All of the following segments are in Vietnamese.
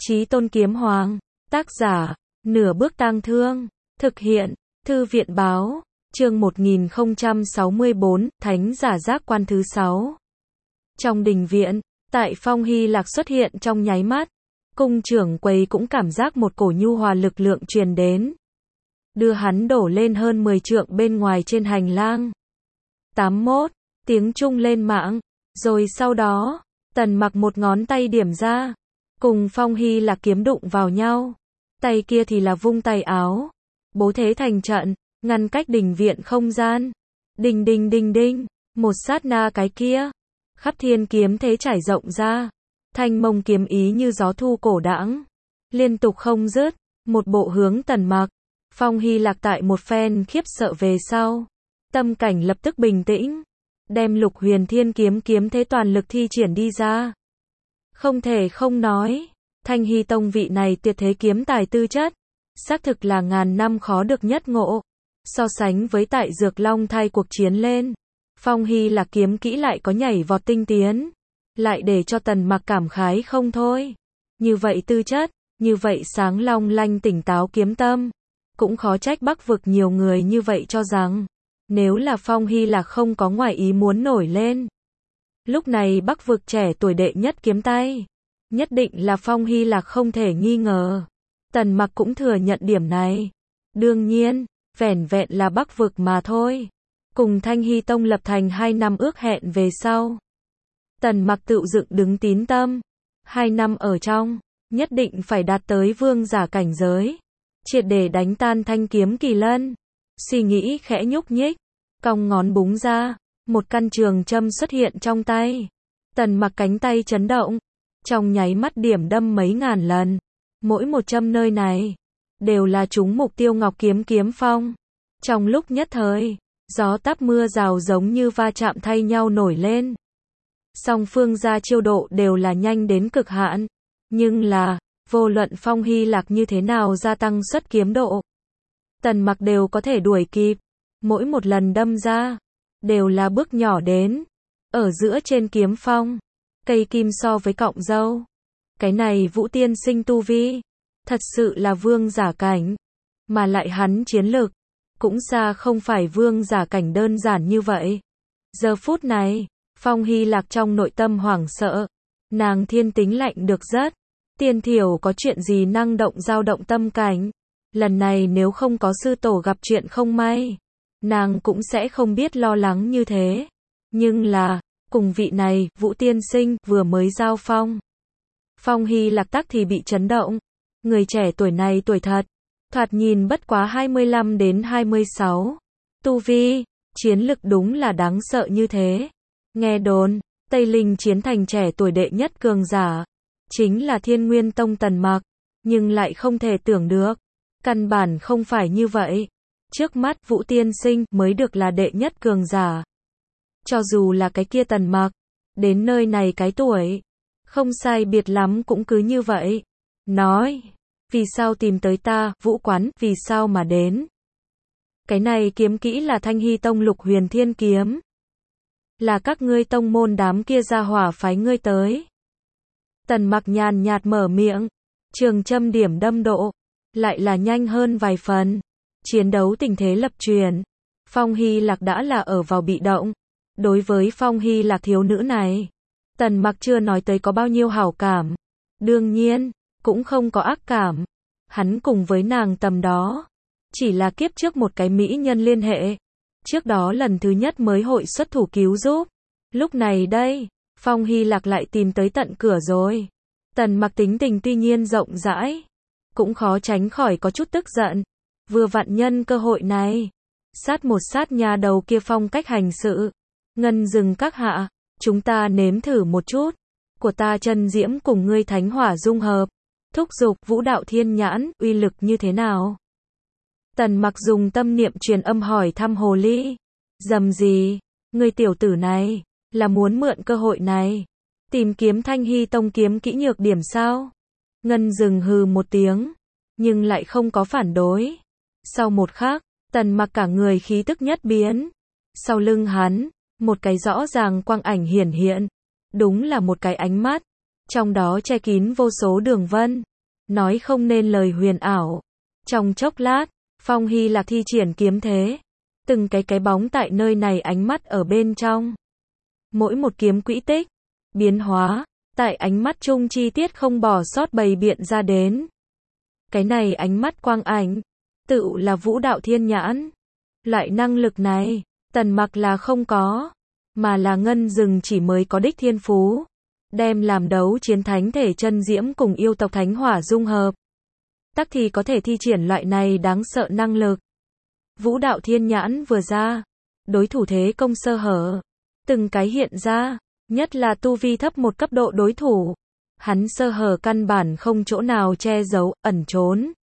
Chí Tôn Kiếm Hoàng, tác giả, Nửa Bước Tang Thương, thực hiện, Thư viện báo, chương 1064, Thánh giả giác quan thứ 6. Trong đình viện, tại Phong Hy Lạc xuất hiện trong nháy mắt, cung trưởng quầy cũng cảm giác một cổ nhu hòa lực lượng truyền đến, đưa hắn đổ lên hơn 10 trượng bên ngoài trên hành lang. 81, tiếng trung lên mạng, rồi sau đó, Tần Mặc một ngón tay điểm ra, cùng Phong Hy Lạc kiếm đụng vào nhau, tay kia thì là vung tay áo, bố thế thành trận, ngăn cách đình viện không gian. Đinh đinh đinh đinh, một sát na cái kia, khắp thiên kiếm thế trải rộng ra, thanh mông kiếm ý như gió thu cổ đãng, liên tục không dứt, một bộ hướng Tần Mặc. Phong Hy Lạc tại một phen khiếp sợ về sau, tâm cảnh lập tức bình tĩnh, đem Lục Huyền Thiên kiếm kiếm thế toàn lực thi triển đi ra. Không thể không nói, Thanh Hy Tông vị này tuyệt thế kiếm tài tư chất, xác thực là ngàn năm khó được nhất ngộ. So sánh với tại Dược Long Thai cuộc chiến lên, Phong Hy Lạc kiếm kỹ lại có nhảy vọt tinh tiến, lại để cho Tần Mặc cảm khái không thôi. Như vậy tư chất, như vậy sáng long lanh tỉnh táo kiếm tâm, cũng khó trách Bắc vực nhiều người như vậy cho rằng, nếu là Phong Hy Lạc không có ngoài ý muốn nổi lên, lúc này Bắc vực trẻ tuổi đệ nhất kiếm tay, nhất định là Phong Hy Lạc không thể nghi ngờ. Tần Mặc cũng thừa nhận điểm này. Đương nhiên, vẻn vẹn là Bắc vực mà thôi. Cùng Thanh Hy Tông lập thành 2 năm ước hẹn về sau, Tần Mặc tự dựng đứng tín tâm, 2 năm ở trong, nhất định phải đạt tới vương giả cảnh giới, triệt để đánh tan Thanh kiếm kỳ lân. Suy nghĩ khẽ nhúc nhích, cong ngón búng ra, một căn trường châm xuất hiện trong tay. Tần Mặc cánh tay chấn động, trong nháy mắt điểm đâm mấy ngàn lần, mỗi một châm nơi này đều là trúng mục tiêu Ngọc kiếm kiếm phong. Trong lúc nhất thời, gió táp mưa rào giống như va chạm thay nhau nổi lên. Song phương ra chiêu độ đều là nhanh đến cực hạn, nhưng là, vô luận Phong Hy Lạc như thế nào gia tăng xuất kiếm độ, Tần Mặc đều có thể đuổi kịp. Mỗi một lần đâm ra, đều là bước nhỏ đến. Ở giữa trên kiếm phong, cây kim so với cọng dâu. Cái này Vũ tiên sinh tu vi, thật sự là vương giả cảnh. Mà lại hắn chiến lực, cũng xa không phải vương giả cảnh đơn giản như vậy. Giờ phút này, Phong Hy Lạc trong nội tâm hoảng sợ. Nàng thiên tính lạnh được rất. Tiên thiểu có chuyện gì năng động dao động tâm cảnh. Lần này nếu không có sư tổ gặp chuyện không may, nàng cũng sẽ không biết lo lắng như thế. Nhưng là, cùng vị này, Vũ tiên sinh, vừa mới giao phong. Phong Hy Lạc tắc thì bị chấn động. Người trẻ tuổi này tuổi thật, thoạt nhìn bất quá 25 đến 26. Tu vi, chiến lực đúng là đáng sợ như thế. Nghe đồn, Tây Linh chiến thành trẻ tuổi đệ nhất cường giả, chính là Thiên Nguyên Tông Tần Mặc, nhưng lại không thể tưởng được. Căn bản không phải như vậy. Trước mắt Vũ tiên sinh mới được là đệ nhất cường giả. Cho dù là cái kia Tần Mặc, đến nơi này cái tuổi, không sai biệt lắm cũng cứ như vậy. Nói, vì sao tìm tới ta, Vũ quán, vì sao mà đến? Cái này kiếm kỹ là Thanh Hy Tông Lục Huyền Thiên kiếm. Là các ngươi tông môn đám kia ra hỏa phái ngươi tới. Tần Mặc nhàn nhạt mở miệng, trường châm điểm đâm độ, lại là nhanh hơn vài phần. Chiến đấu tình thế lập truyền, Phong Hy Lạc đã là ở vào bị động. Đối với Phong Hy Lạc thiếu nữ này, Tần Mặc chưa nói tới có bao nhiêu hảo cảm. Đương nhiên, cũng không có ác cảm. Hắn cùng với nàng tầm đó, chỉ là kiếp trước một cái mỹ nhân liên hệ. Trước đó lần thứ nhất mới hội xuất thủ cứu giúp. Lúc này đây, Phong Hy Lạc lại tìm tới tận cửa rồi. Tần Mặc tính tình tuy nhiên rộng rãi, cũng khó tránh khỏi có chút tức giận. Vừa vặn nhân cơ hội này, sát một sát nhà đầu kia phong cách hành sự. Ngân dừng các hạ, chúng ta nếm thử một chút. Của ta chân diễm cùng ngươi thánh hỏa dung hợp. Thúc giục Vũ đạo thiên nhãn, uy lực như thế nào? Tần Mặc dùng tâm niệm truyền âm hỏi thăm hồ ly. Dầm gì, ngươi tiểu tử này, là muốn mượn cơ hội này, tìm kiếm Thanh Hy Tông kiếm kỹ nhược điểm sao? Ngân dừng hừ một tiếng, nhưng lại không có phản đối. Sau một khắc, Tần Mặc cả người khí tức nhất biến. Sau lưng hắn, một cái rõ ràng quang ảnh hiển hiện. Đúng là một cái ánh mắt, trong đó che kín vô số đường vân. nói không nên lời huyền ảo. Trong chốc lát, Phong Hy Lạc thi triển kiếm thế. Từng cái bóng tại nơi này ánh mắt ở bên trong. Mỗi một kiếm quỹ tích, biến hóa, tại ánh mắt chung chi tiết không bỏ sót bày biện ra đến. Cái này ánh mắt quang ảnh, tự là vũ đạo thiên nhãn. Loại năng lực này, Tần Mặc là không có, mà là Ngân Dừng chỉ mới có đích thiên phú. Đem làm đấu chiến thánh thể chân diễm cùng yêu tộc thánh hỏa dung hợp. Tắc thì có thể thi triển loại này đáng sợ năng lực. Vũ đạo thiên nhãn vừa ra, đối thủ thế công sơ hở, từng cái hiện ra, nhất là tu vi thấp một cấp độ đối thủ. Hắn sơ hở căn bản không chỗ nào che giấu, ẩn trốn.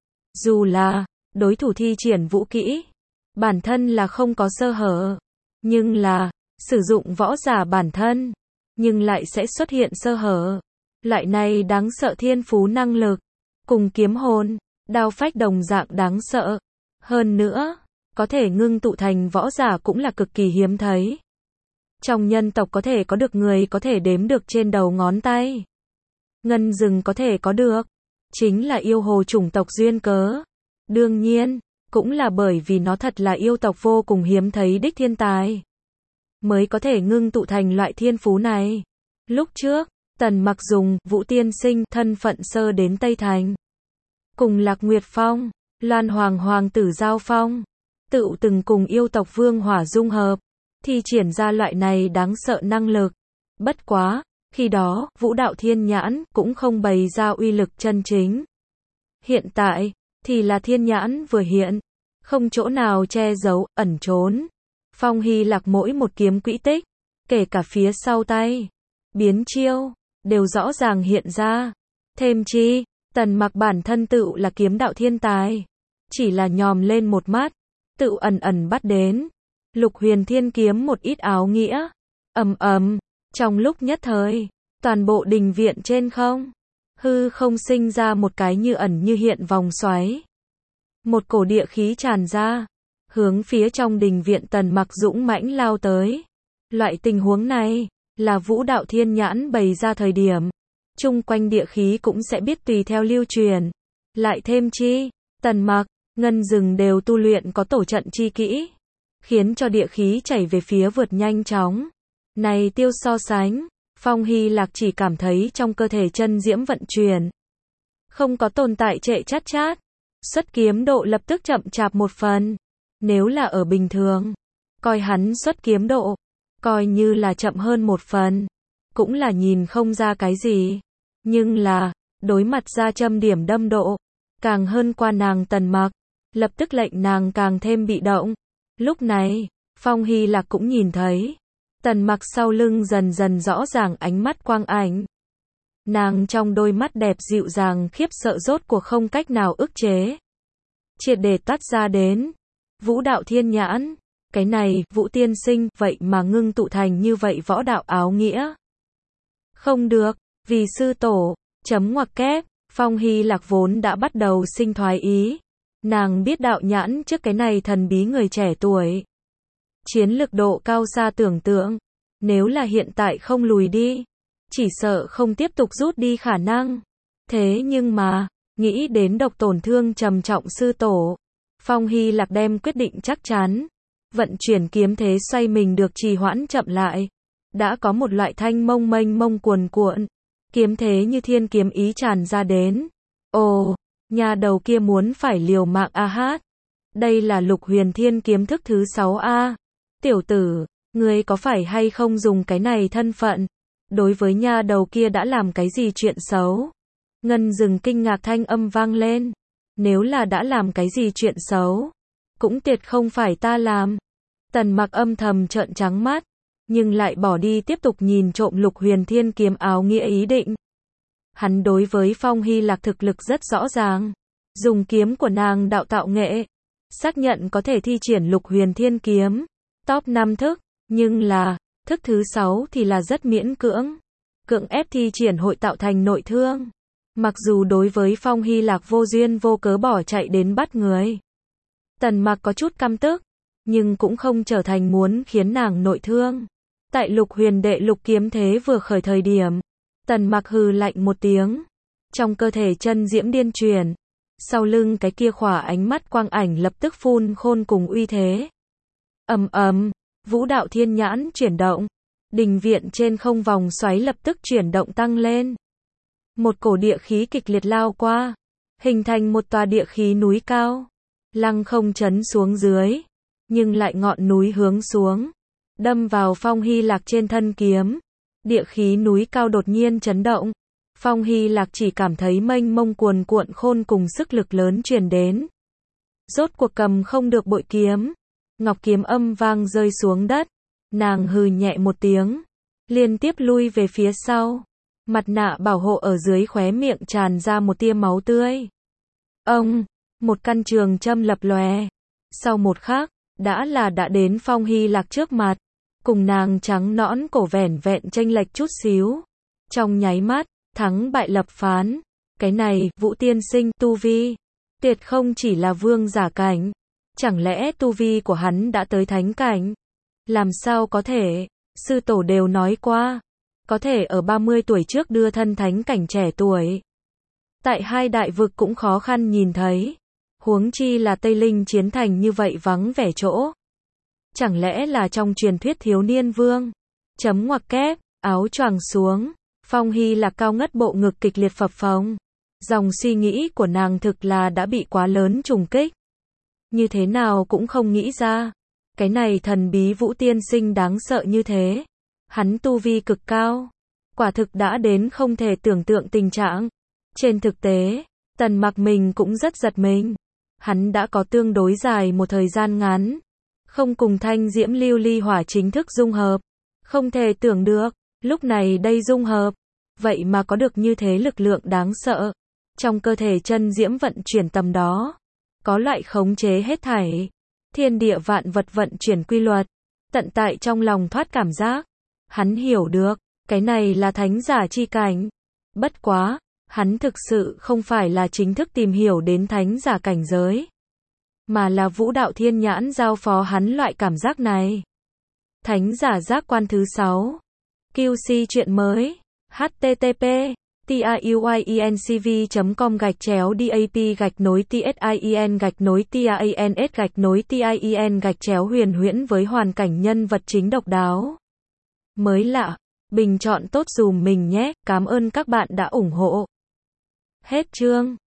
Dù là, đối thủ thi triển vũ kỹ, bản thân là không có sơ hở, nhưng là, sử dụng võ giả bản thân, nhưng lại sẽ xuất hiện sơ hở. Loại này đáng sợ thiên phú năng lực, cùng kiếm hồn, đao phách đồng dạng đáng sợ. Hơn nữa, có thể ngưng tụ thành võ giả cũng là cực kỳ hiếm thấy. Trong nhân tộc có thể có được người có thể đếm được trên đầu ngón tay. Ngân Dừng có thể có được, chính là yêu hồ chủng tộc duyên cớ. Đương nhiên, cũng là bởi vì nó thật là yêu tộc vô cùng hiếm thấy đích thiên tài, mới có thể ngưng tụ thành loại thiên phú này. Lúc trước, Tần Mặc dùng Vũ Tiên Sinh thân phận sơ đến Tây Thành, cùng Lạc Nguyệt Phong, Loan Hoàng tử giao phong, tự từng cùng yêu tộc vương hỏa dung hợp, thi triển ra loại này đáng sợ năng lực. Bất quá, khi đó, vũ đạo thiên nhãn cũng không bày ra uy lực chân chính. Hiện tại, thì là thiên nhãn vừa hiện, không chỗ nào che giấu, ẩn trốn. Phong Hy Lạc mỗi một kiếm quỹ tích, kể cả phía sau tay, biến chiêu, đều rõ ràng hiện ra. Thêm chi, Tần Mặc bản thân tự là kiếm đạo thiên tài, chỉ là nhòm lên một mắt, tự ẩn bắt đến. Lục Huyền Thiên kiếm một ít áo nghĩa, trong lúc nhất thời, toàn bộ đình viện trên không, hư không sinh ra một cái như ẩn như hiện vòng xoáy. Một cổ địa khí tràn ra, hướng phía trong đình viện Tần Mặc dũng mãnh lao tới. Loại tình huống này, là vũ đạo thiên nhãn bày ra thời điểm, chung quanh địa khí cũng sẽ biết tùy theo lưu truyền. Lại thêm chi, Tần Mặc, Ngân Dừng đều tu luyện có tổ trận chi kỹ, khiến cho địa khí chảy về phía vượt nhanh chóng. Này tiêu so sánh, Phong Hy Lạc chỉ cảm thấy trong cơ thể chân diễm vận chuyển, không có tồn tại trệ chát, xuất kiếm độ lập tức chậm chạp một phần. Nếu là ở bình thường, coi hắn xuất kiếm độ, coi như là chậm hơn một phần, cũng là nhìn không ra cái gì. Nhưng là, đối mặt ra châm điểm đâm độ, càng hơn qua nàng Tần Mặc, lập tức lệnh nàng càng thêm bị động. Lúc này, Phong Hy Lạc cũng nhìn thấy, Tần Mặc sau lưng dần dần rõ ràng ánh mắt quang ảnh. Nàng trong đôi mắt đẹp dịu dàng khiếp sợ rốt cuộc không cách nào ức chế, triệt để toát ra đến. Vũ đạo thiên nhãn, cái này, Vũ Tiên Sinh, vậy mà ngưng tụ thành như vậy võ đạo áo nghĩa. Không được, vì sư tổ, chấm ngoặc kép, Phong Hy Lạc vốn đã bắt đầu sinh thoái ý. Nàng biết đạo nhãn trước cái này thần bí người trẻ tuổi, chiến lực độ cao xa tưởng tượng. Nếu là hiện tại không lùi đi, chỉ sợ không tiếp tục rút đi khả năng. Thế nhưng mà, nghĩ đến độc tổn thương trầm trọng sư tổ, Phong Hy Lạc đem quyết định chắc chắn. Vận chuyển kiếm thế xoay mình được trì hoãn chậm lại. Đã có một loại thanh mênh mông cuồn cuộn. Kiếm thế như thiên kiếm ý tràn ra đến. Ồ, nhà đầu kia muốn phải liều mạng a hát. Đây là Lục Huyền Thiên kiếm thức thứ 6A. Tiểu tử, ngươi có phải hay không dùng cái này thân phận, đối với nha đầu kia đã làm cái gì chuyện xấu? Ngân Dừng kinh ngạc thanh âm vang lên. Nếu là đã làm cái gì chuyện xấu, cũng tuyệt không phải ta làm. Tần Mặc âm thầm trợn trắng mắt, nhưng lại bỏ đi tiếp tục nhìn trộm Lục Huyền Thiên kiếm áo nghĩa ý định. Hắn đối với Phong Hy Lạc thực lực rất rõ ràng, dùng kiếm của nàng đạo tạo nghệ, xác nhận có thể thi triển Lục Huyền Thiên kiếm, top 5 thức, nhưng là, thức thứ 6 thì là rất miễn cưỡng. Cưỡng ép thi triển hội tạo thành nội thương. Mặc dù đối với Phong Hy Lạc vô duyên vô cớ bỏ chạy đến bắt người, Tần Mặc có chút căm tức, nhưng cũng không trở thành muốn khiến nàng nội thương. Tại Lục Huyền Đệ Lục kiếm thế vừa khởi thời điểm, Tần Mặc hừ lạnh một tiếng, Trong cơ thể chân diễm điên chuyển. Sau lưng cái kia khỏa ánh mắt quang ảnh lập tức phun khôn cùng uy thế. Ầm ầm, vũ đạo thiên nhãn chuyển động. Đình viện trên không vòng xoáy lập tức chuyển động tăng lên. Một cổ địa khí kịch liệt lao qua, hình thành một tòa địa khí núi cao. Lăng không chấn xuống dưới, nhưng lại ngọn núi hướng xuống, đâm vào Phong Hy Lạc trên thân kiếm. Địa khí núi cao đột nhiên chấn động. Phong Hy Lạc chỉ cảm thấy mênh mông cuồn cuộn khôn cùng sức lực lớn truyền đến. Rốt cuộc cầm không được bội kiếm. Ngọc kiếm âm vang rơi xuống đất. Nàng hừ nhẹ một tiếng, liên tiếp lui về phía sau. Mặt nạ bảo hộ ở dưới khóe miệng tràn ra một tia máu tươi. Ông, một căn trường châm lập lòe. Sau một khắc, đã đến Phong Hy Lạc trước mặt, cùng nàng trắng nõn cổ vẻn vẹn chênh lệch chút xíu. Trong nháy mắt, thắng bại lập phán. Cái này, Vũ tiên sinh tu vi, tuyệt không chỉ là vương giả cảnh. Chẳng lẽ tu vi của hắn đã tới thánh cảnh? Làm sao có thể? Sư tổ đều nói qua, có thể ở 30 tuổi trước đưa thân thánh cảnh trẻ tuổi. Tại hai đại vực cũng khó khăn nhìn thấy. Huống chi là Tây Linh chiến thành như vậy vắng vẻ chỗ. Chẳng lẽ là trong truyền thuyết thiếu niên vương? Chấm ngoặc kép, áo choàng xuống. Phong Hy Lạc cao ngất bộ ngực kịch liệt phập phồng. Dòng suy nghĩ của nàng thực là đã bị quá lớn trùng kích. Như thế nào cũng không nghĩ ra. Cái này thần bí Vũ tiên sinh đáng sợ như thế. Hắn tu vi cực cao. Quả thực đã đến không thể tưởng tượng tình trạng. Trên thực tế, Tần Mặc mình cũng rất giật mình. Hắn đã có tương đối dài một thời gian ngắn. Không cùng thanh diễm lưu ly hỏa chính thức dung hợp. Không thể tưởng được, lúc này đây dung hợp. Vậy mà có được như thế lực lượng đáng sợ. Trong cơ thể chân diễm vận chuyển tầm đó. Có loại khống chế hết thảy. Thiên địa vạn vật vận chuyển quy luật. Tận tại trong lòng thoát cảm giác. Hắn hiểu được, cái này là thánh giả chi cảnh. Bất quá, hắn thực sự không phải là chính thức tìm hiểu đến thánh giả cảnh giới. Mà là vũ đạo thiên nhãn giao phó hắn loại cảm giác này. Thánh giả giác quan thứ 6. QC chuyện mới. http tiuyencv.com/dap-tsin-tien-tien-huyền huyễn với hoàn cảnh nhân vật chính độc đáo. Mới lạ, bình chọn tốt dùm mình nhé, cảm ơn các bạn đã ủng hộ. Hết chương.